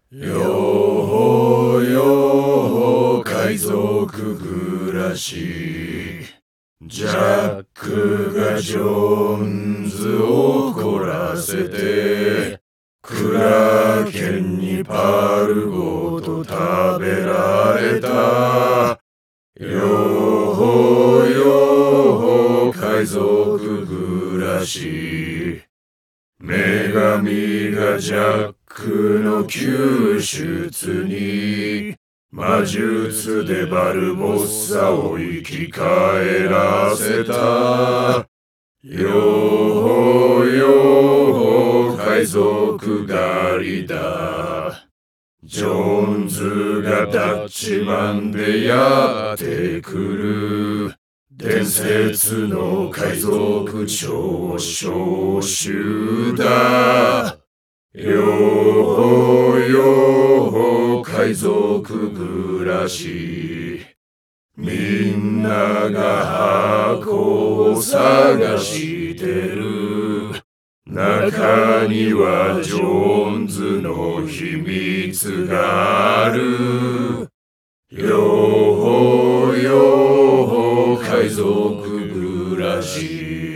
よほよほ海賊暮らし、ジャックがジョーンズを怒らせて、クラーケンにパルごと食べられた。よほよほ海賊暮らし、女神がジャックの救出に、魔術でバルボッサを生き返らせた。よほよほ海賊狩りだ。ジョーンズがダッチマンでやってくる。伝説の海賊超召集だ。よほよほ海賊暮らし、みんなが箱を探してる。中にはジョーンズの秘密がある。よほよほ海賊暮らし。